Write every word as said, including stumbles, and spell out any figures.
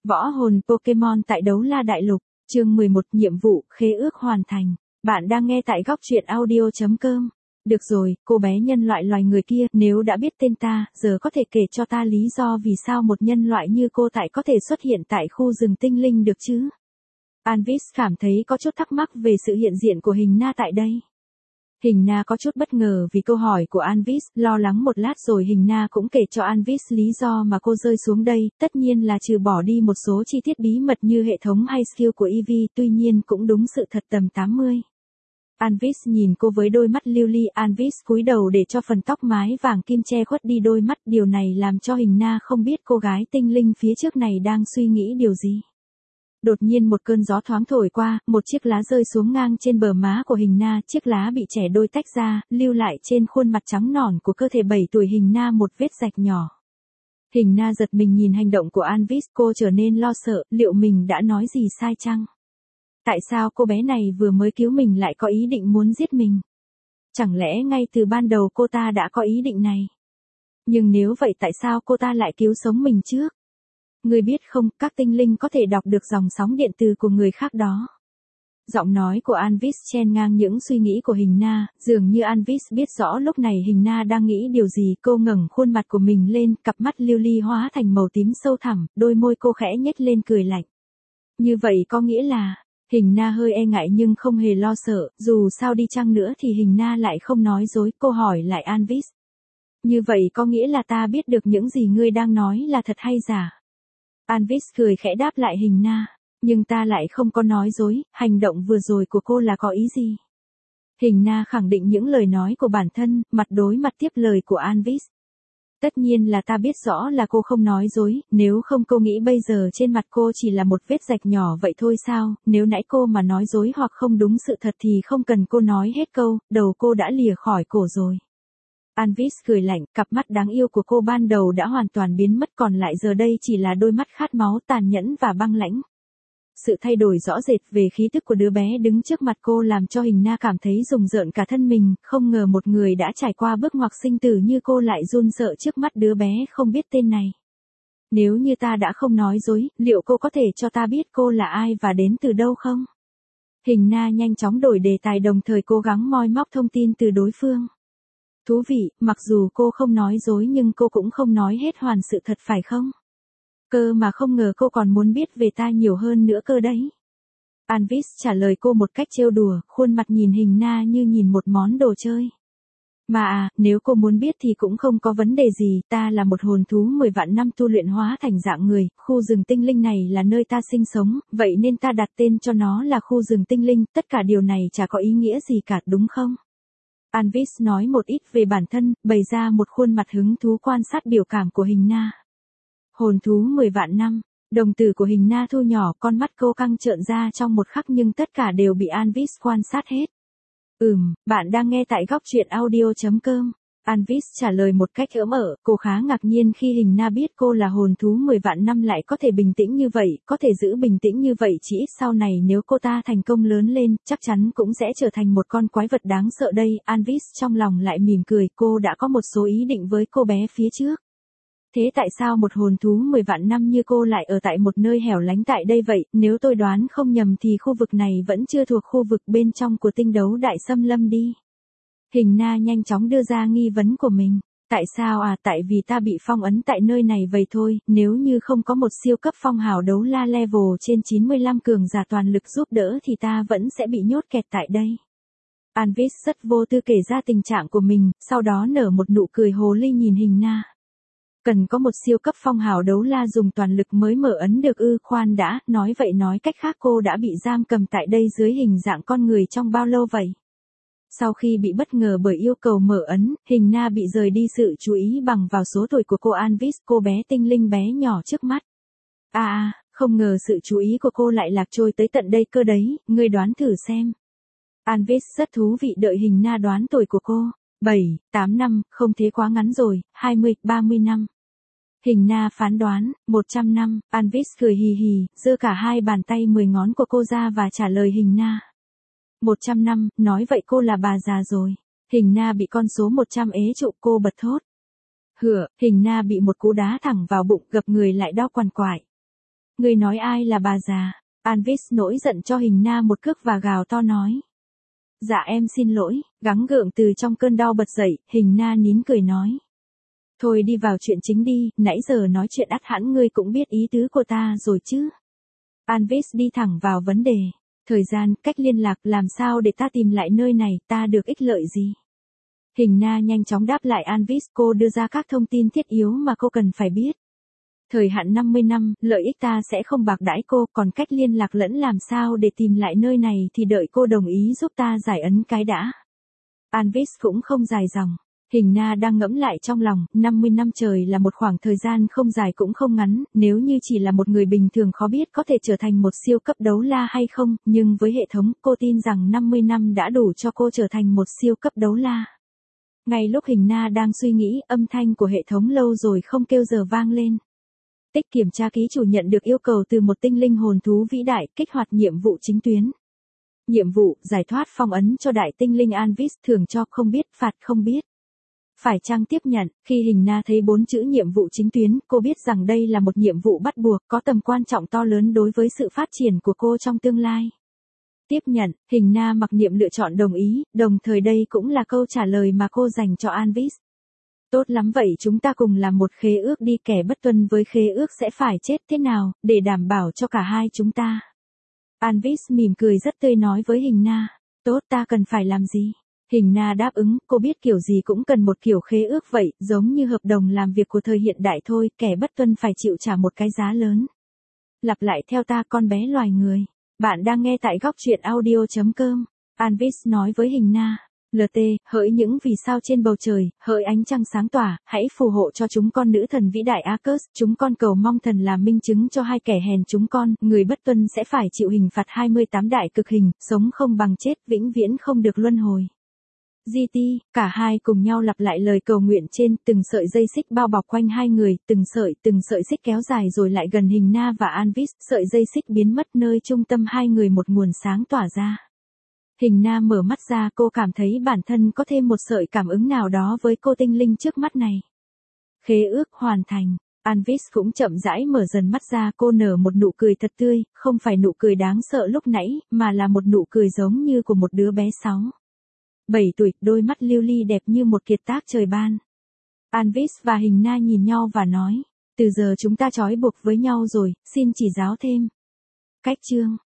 Võ hồn Pokemon tại Đấu La Đại Lục, chương mười một, nhiệm vụ, khế ước hoàn thành. Bạn đang nghe tại góc truyện audio chấm com. Được rồi, cô bé nhân loại loài người kia, nếu đã biết tên ta, giờ có thể kể cho ta lý do vì sao một nhân loại như cô tại có thể xuất hiện tại khu rừng tinh linh được chứ? Anvis cảm thấy có chút thắc mắc về sự hiện diện của Hình Na tại đây. Hình Na có chút bất ngờ vì câu hỏi của Anvis, lo lắng một lát rồi Hình Na cũng kể cho Anvis lý do mà cô rơi xuống đây, tất nhiên là trừ bỏ đi một số chi tiết bí mật như hệ thống hay skill của Eevee, tuy nhiên cũng đúng sự thật tầm tám mươi. Anvis nhìn cô với đôi mắt lưu ly, Anvis cúi đầu để cho phần tóc mái vàng kim che khuất đi đôi mắt, điều này làm cho Hình Na không biết cô gái tinh linh phía trước này đang suy nghĩ điều gì. Đột nhiên một cơn gió thoáng thổi qua, một chiếc lá rơi xuống ngang trên bờ má của Hình Na, chiếc lá bị chẻ đôi tách ra, lưu lại trên khuôn mặt trắng nõn của cơ thể bảy tuổi Hình Na một vết rạch nhỏ. Hình Na giật mình nhìn hành động của Anvis, cô trở nên lo sợ, liệu mình đã nói gì sai chăng? Tại sao cô bé này vừa mới cứu mình lại có ý định muốn giết mình? Chẳng lẽ ngay từ ban đầu cô ta đã có ý định này? Nhưng nếu vậy tại sao cô ta lại cứu sống mình trước? Ngươi biết không, các tinh linh có thể đọc được dòng sóng điện từ của người khác đó. Giọng nói của Anvis chen ngang những suy nghĩ của Hình Na, dường như Anvis biết rõ lúc này Hình Na đang nghĩ điều gì. Cô ngẩng khuôn mặt của mình lên, cặp mắt lưu ly hóa thành màu tím sâu thẳm, đôi môi cô khẽ nhếch lên cười lạnh. Như vậy có nghĩa là, Hình Na hơi e ngại nhưng không hề lo sợ, dù sao đi chăng nữa thì Hình Na lại không nói dối, cô hỏi lại Anvis. Như vậy có nghĩa là ta biết được những gì ngươi đang nói là thật hay giả? Anvis cười khẽ đáp lại Hình Na, nhưng ta lại không có nói dối, hành động vừa rồi của cô là có ý gì? Hình Na khẳng định những lời nói của bản thân, mặt đối mặt tiếp lời của Anvis. Tất nhiên là ta biết rõ là cô không nói dối, nếu không cô nghĩ bây giờ trên mặt cô chỉ là một vết rạch nhỏ vậy thôi sao? Nếu nãy cô mà nói dối hoặc không đúng sự thật thì không cần cô nói hết câu, đầu cô đã lìa khỏi cổ rồi. Anvis cười lạnh, cặp mắt đáng yêu của cô ban đầu đã hoàn toàn biến mất, còn lại giờ đây chỉ là đôi mắt khát máu, tàn nhẫn và băng lãnh. Sự thay đổi rõ rệt về khí tức của đứa bé đứng trước mặt cô làm cho Hình Na cảm thấy rùng rợn cả thân mình, không ngờ một người đã trải qua bước ngoặt sinh tử như cô lại run sợ trước mắt đứa bé không biết tên này. Nếu như ta đã không nói dối, liệu cô có thể cho ta biết cô là ai và đến từ đâu không? Hình Na nhanh chóng đổi đề tài, đồng thời cố gắng moi móc thông tin từ đối phương. Thú vị, mặc dù cô không nói dối nhưng cô cũng không nói hết hoàn sự thật phải không? Cơ mà không ngờ cô còn muốn biết về ta nhiều hơn nữa cơ đấy. Anvis trả lời cô một cách trêu đùa, khuôn mặt nhìn Hình Na như nhìn một món đồ chơi. Mà à, nếu cô muốn biết thì cũng không có vấn đề gì, ta là một hồn thú mười vạn năm tu luyện hóa thành dạng người, khu rừng tinh linh này là nơi ta sinh sống, vậy nên ta đặt tên cho nó là khu rừng tinh linh, tất cả điều này chả có ý nghĩa gì cả đúng không? Anvis nói một ít về bản thân, bày ra một khuôn mặt hứng thú quan sát biểu cảm của Hình Na. Hồn thú mười vạn năm, đồng tử của Hình Na thu nhỏ, con mắt cô căng trợn ra trong một khắc nhưng tất cả đều bị Anvis quan sát hết. Ừm, bạn đang nghe tại góc truyện audio chấm com. Anvis trả lời một cách ỡm ở, cô khá ngạc nhiên khi Hình Na biết cô là hồn thú mười vạn năm lại có thể bình tĩnh như vậy, có thể giữ bình tĩnh như vậy, chỉ ít sau này nếu cô ta thành công lớn lên, chắc chắn cũng sẽ trở thành một con quái vật đáng sợ đây. Anvis trong lòng lại mỉm cười, cô đã có một số ý định với cô bé phía trước. Thế tại sao một hồn thú mười vạn năm như cô lại ở tại một nơi hẻo lánh tại đây vậy? Nếu tôi đoán không nhầm thì khu vực này vẫn chưa thuộc khu vực bên trong của tinh đấu đại xâm lâm đi. Hình Na nhanh chóng đưa ra nghi vấn của mình. Tại sao à? Tại vì ta bị phong ấn tại nơi này vậy thôi, nếu như không có một siêu cấp phong hào đấu la level trên chín mươi lăm cường giả toàn lực giúp đỡ thì ta vẫn sẽ bị nhốt kẹt tại đây. Anvis rất vô tư kể ra tình trạng của mình, sau đó nở một nụ cười hồ ly nhìn Hình Na. Cần có một siêu cấp phong hào đấu la dùng toàn lực mới mở ấn được ư? Khoan đã, nói vậy nói cách khác cô đã bị giam cầm tại đây dưới hình dạng con người trong bao lâu vậy? Sau khi bị bất ngờ bởi yêu cầu mở ấn, Hình Na bị rời đi sự chú ý bằng vào số tuổi của cô Anvis, cô bé tinh linh bé nhỏ trước mắt. À à, không ngờ sự chú ý của cô lại lạc trôi tới tận đây cơ đấy, ngươi đoán thử xem. Anvis rất thú vị đợi Hình Na đoán tuổi của cô. bảy, tám năm, không thế quá ngắn rồi, hai mươi, ba mươi năm. Hình Na phán đoán, một trăm năm, Anvis cười hì hì, giơ cả hai bàn tay mười ngón của cô ra và trả lời Hình Na. một trăm năm, nói vậy cô là bà già rồi. Hình Na bị con số một trăm ế trụ, cô bật thốt. Hửa, Hình Na bị một cú đá thẳng vào bụng, gập người lại đau quằn quại. Ngươi nói ai là bà già? Anvis nổi giận cho Hình Na một cước và gào to nói. Dạ em xin lỗi, gắng gượng từ trong cơn đau bật dậy, Hình Na nín cười nói. Thôi đi vào chuyện chính đi, nãy giờ nói chuyện ắt hẳn ngươi cũng biết ý tứ của ta rồi chứ. Anvis đi thẳng vào vấn đề. Thời gian, cách liên lạc, làm sao để ta tìm lại nơi này, ta được ích lợi gì? Hình Na nhanh chóng đáp lại Anvis, cô đưa ra các thông tin thiết yếu mà cô cần phải biết. Thời hạn năm mươi năm, lợi ích ta sẽ không bạc đãi cô, còn cách liên lạc lẫn làm sao để tìm lại nơi này thì đợi cô đồng ý giúp ta giải ấn cái đã. Anvis cũng không dài dòng. Hình Na đang ngẫm lại trong lòng, năm mươi năm trời là một khoảng thời gian không dài cũng không ngắn, nếu như chỉ là một người bình thường khó biết có thể trở thành một siêu cấp đấu la hay không, nhưng với hệ thống, cô tin rằng năm mươi năm đã đủ cho cô trở thành một siêu cấp đấu la. Ngay lúc Hình Na đang suy nghĩ, âm thanh của hệ thống lâu rồi không kêu giờ vang lên. Tích kiểm tra ký chủ nhận được yêu cầu từ một tinh linh hồn thú vĩ đại, kích hoạt nhiệm vụ chính tuyến. Nhiệm vụ, giải thoát phong ấn cho đại tinh linh Anvis, thưởng cho không biết, phạt không biết. Phải chăng tiếp nhận, khi Hình Na thấy bốn chữ nhiệm vụ chính tuyến, cô biết rằng đây là một nhiệm vụ bắt buộc, có tầm quan trọng to lớn đối với sự phát triển của cô trong tương lai. Tiếp nhận, Hình Na mặc niệm lựa chọn đồng ý, đồng thời đây cũng là câu trả lời mà cô dành cho Anvis. Tốt lắm vậy chúng ta cùng làm một khế ước đi, kẻ bất tuân với khế ước sẽ phải chết thế nào, để đảm bảo cho cả hai chúng ta. Anvis mỉm cười rất tươi nói với Hình Na, tốt ta cần phải làm gì? Hình Na đáp ứng, cô biết kiểu gì cũng cần một kiểu khế ước vậy, giống như hợp đồng làm việc của thời hiện đại thôi, kẻ bất tuân phải chịu trả một cái giá lớn. Lặp lại theo ta con bé loài người. Bạn đang nghe tại góc truyện audio chấm com. Anvis nói với Hình Na. lờ tê, hỡi những vì sao trên bầu trời, hỡi ánh trăng sáng tỏa, hãy phù hộ cho chúng con nữ thần vĩ đại Arcus, chúng con cầu mong thần là minh chứng cho hai kẻ hèn chúng con, người bất tuân sẽ phải chịu hình phạt hai mươi tám đại cực hình, sống không bằng chết, vĩnh viễn không được luân hồi. giê tê, cả hai cùng nhau lặp lại lời cầu nguyện trên, từng sợi dây xích bao bọc quanh hai người, từng sợi, từng sợi xích kéo dài rồi lại gần Hình Na và Anvis, sợi dây xích biến mất nơi trung tâm hai người một nguồn sáng tỏa ra. Hình Na mở mắt ra, cô cảm thấy bản thân có thêm một sợi cảm ứng nào đó với cô tinh linh trước mắt này. Khế ước hoàn thành. Anvis cũng chậm rãi mở dần mắt ra, cô nở một nụ cười thật tươi, không phải nụ cười đáng sợ lúc nãy, mà là một nụ cười giống như của một đứa bé sáu. bảy tuổi, đôi mắt lưu ly đẹp như một kiệt tác trời ban. Anvis và Hình Na nhìn nhau và nói, từ giờ chúng ta trói buộc với nhau rồi, xin chỉ giáo thêm. Cách chương